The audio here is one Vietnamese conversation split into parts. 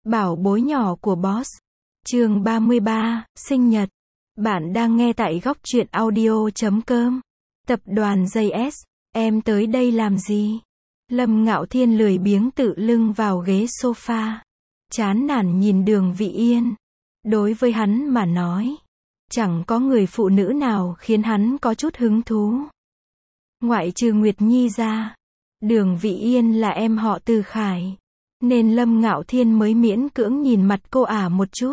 Bảo bối nhỏ của boss. Chương 33, sinh nhật. Bạn đang nghe tại góc truyện audio.com. Tập đoàn JS, em tới đây làm gì? Lâm Ngạo Thiên lười biếng tự lưng vào ghế sofa. Chán nản nhìn Đường Vị Yên. Đối với hắn mà nói, chẳng có người phụ nữ nào khiến hắn có chút hứng thú. Ngoại trừ Nguyệt Nhi ra, Đường Vị Yên là em họ Từ Khải, nên Lâm Ngạo Thiên mới miễn cưỡng nhìn mặt cô ả một chút.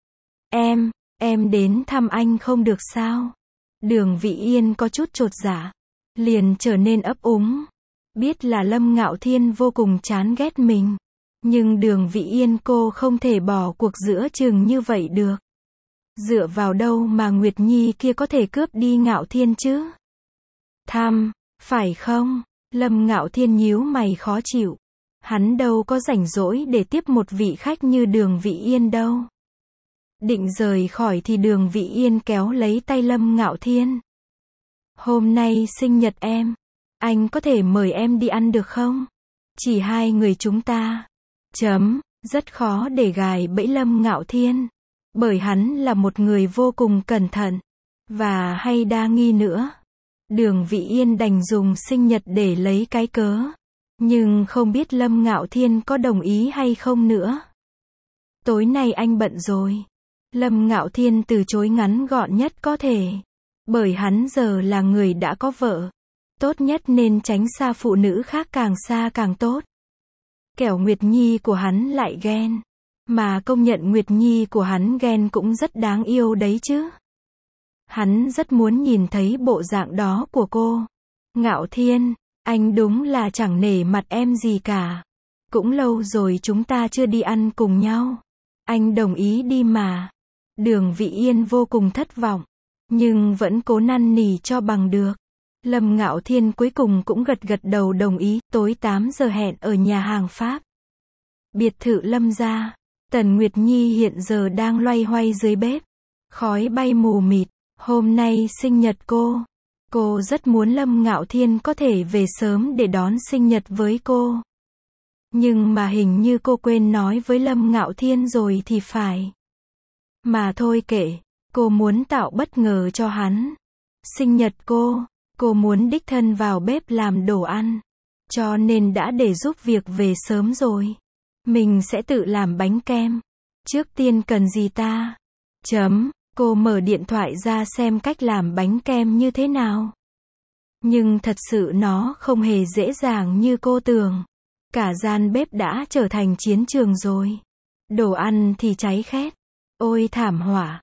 Em đến thăm anh không được sao? Đường Vị Yên có chút chột dạ, liền trở nên ấp úng. Biết là Lâm Ngạo Thiên vô cùng chán ghét mình, nhưng Đường Vị Yên cô không thể bỏ cuộc giữa chừng như vậy được. Dựa vào đâu mà Nguyệt Nhi kia có thể cướp đi Ngạo Thiên chứ? Thăm, phải không? Lâm Ngạo Thiên nhíu mày khó chịu. Hắn đâu có rảnh rỗi để tiếp một vị khách như Đường Vị Yên đâu. Định rời khỏi thì Đường Vị Yên kéo lấy tay Lâm Ngạo Thiên. Hôm nay sinh nhật em, anh có thể mời em đi ăn được không? Chỉ hai người chúng ta. Rất khó để gài bẫy Lâm Ngạo Thiên, bởi hắn là một người vô cùng cẩn thận và hay đa nghi nữa. Đường Vị Yên đành dùng sinh nhật để lấy cái cớ, nhưng không biết Lâm Ngạo Thiên có đồng ý hay không nữa. Tối nay anh bận rồi. Lâm Ngạo Thiên từ chối ngắn gọn nhất có thể, bởi hắn giờ là người đã có vợ. Tốt nhất nên tránh xa phụ nữ khác, càng xa càng tốt. Kẻo Nguyệt Nhi của hắn lại ghen. Mà công nhận Nguyệt Nhi của hắn ghen cũng rất đáng yêu đấy chứ. Hắn rất muốn nhìn thấy bộ dạng đó của cô. Ngạo Thiên, anh đúng là chẳng nể mặt em gì cả. Cũng lâu rồi chúng ta chưa đi ăn cùng nhau. Anh đồng ý đi mà. Đường Vị Yên vô cùng thất vọng, nhưng vẫn cố năn nỉ cho bằng được. Lâm Ngạo Thiên cuối cùng cũng gật đầu đồng ý. Tối 8 giờ hẹn ở nhà hàng Pháp. Biệt thự Lâm gia. Tần Nguyệt Nhi hiện giờ đang loay hoay dưới bếp. Khói bay mù mịt. Hôm nay sinh nhật cô. Cô rất muốn Lâm Ngạo Thiên có thể về sớm để đón sinh nhật với cô. Nhưng mà hình như cô quên nói với Lâm Ngạo Thiên rồi thì phải. Mà thôi kệ, cô muốn tạo bất ngờ cho hắn. Sinh nhật cô muốn đích thân vào bếp làm đồ ăn. Cho nên đã để giúp việc về sớm rồi. Mình sẽ tự làm bánh kem. Trước tiên cần gì ta? Cô mở điện thoại ra xem cách làm bánh kem như thế nào. Nhưng thật sự nó không hề dễ dàng như cô tưởng. Cả gian bếp đã trở thành chiến trường rồi. Đồ ăn thì cháy khét. Ôi thảm họa.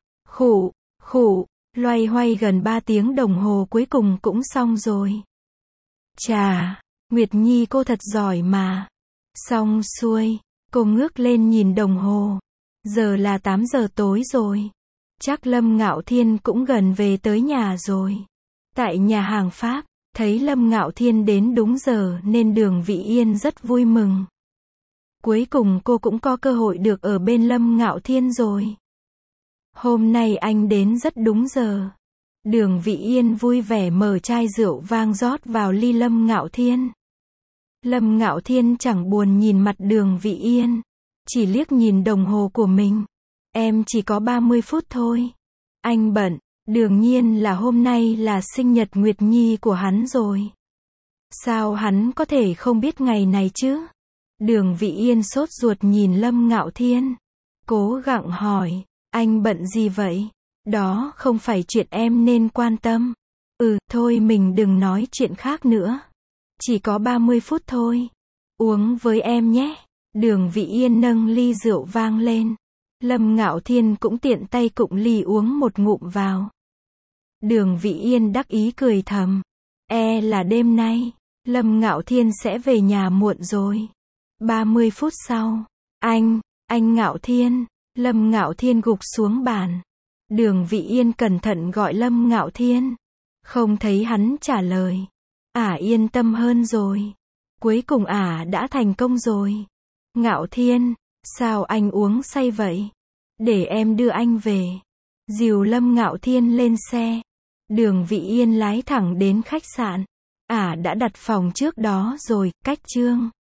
Khụ, loay hoay gần 3 tiếng đồng hồ cuối cùng cũng xong rồi. Chà, Nguyệt Nhi cô thật giỏi mà. Xong xuôi, cô ngước lên nhìn đồng hồ. Giờ là 8 giờ tối rồi. Chắc Lâm Ngạo Thiên cũng gần về tới nhà rồi. Tại nhà hàng Pháp, thấy Lâm Ngạo Thiên đến đúng giờ nên Đường Vị Yên rất vui mừng. Cuối cùng cô cũng có cơ hội được ở bên Lâm Ngạo Thiên rồi. Hôm nay anh đến rất đúng giờ. Đường Vị Yên vui vẻ mở chai rượu vang rót vào ly Lâm Ngạo Thiên. Lâm Ngạo Thiên chẳng buồn nhìn mặt Đường Vị Yên, chỉ liếc nhìn đồng hồ của mình. Em chỉ có 30 phút thôi. Anh bận, đương nhiên là hôm nay là sinh nhật Nguyệt Nhi của hắn rồi. Sao hắn có thể không biết ngày này chứ? Đường Vị Yên sốt ruột nhìn Lâm Ngạo Thiên. Cố gắng hỏi, anh bận gì vậy? Đó không phải chuyện em nên quan tâm. Thôi mình đừng nói chuyện khác nữa. Chỉ có 30 phút thôi. Uống với em nhé. Đường Vị Yên nâng ly rượu vang lên. Lâm Ngạo Thiên cũng tiện tay cụng ly uống một ngụm vào. Đường Vị Yên đắc ý cười thầm. Là đêm nay, Lâm Ngạo Thiên sẽ về nhà muộn rồi. 30 phút sau. Anh Ngạo Thiên. Lâm Ngạo Thiên gục xuống bàn. Đường Vị Yên cẩn thận gọi Lâm Ngạo Thiên. Không thấy hắn trả lời. Yên tâm hơn rồi. Cuối cùng đã thành công rồi. Ngạo Thiên, sao anh uống say vậy? Để em đưa anh về. Dìu Lâm Ngạo Thiên lên xe. Đường Vị Yên lái thẳng đến khách sạn. Đã đặt phòng trước đó rồi, cách chương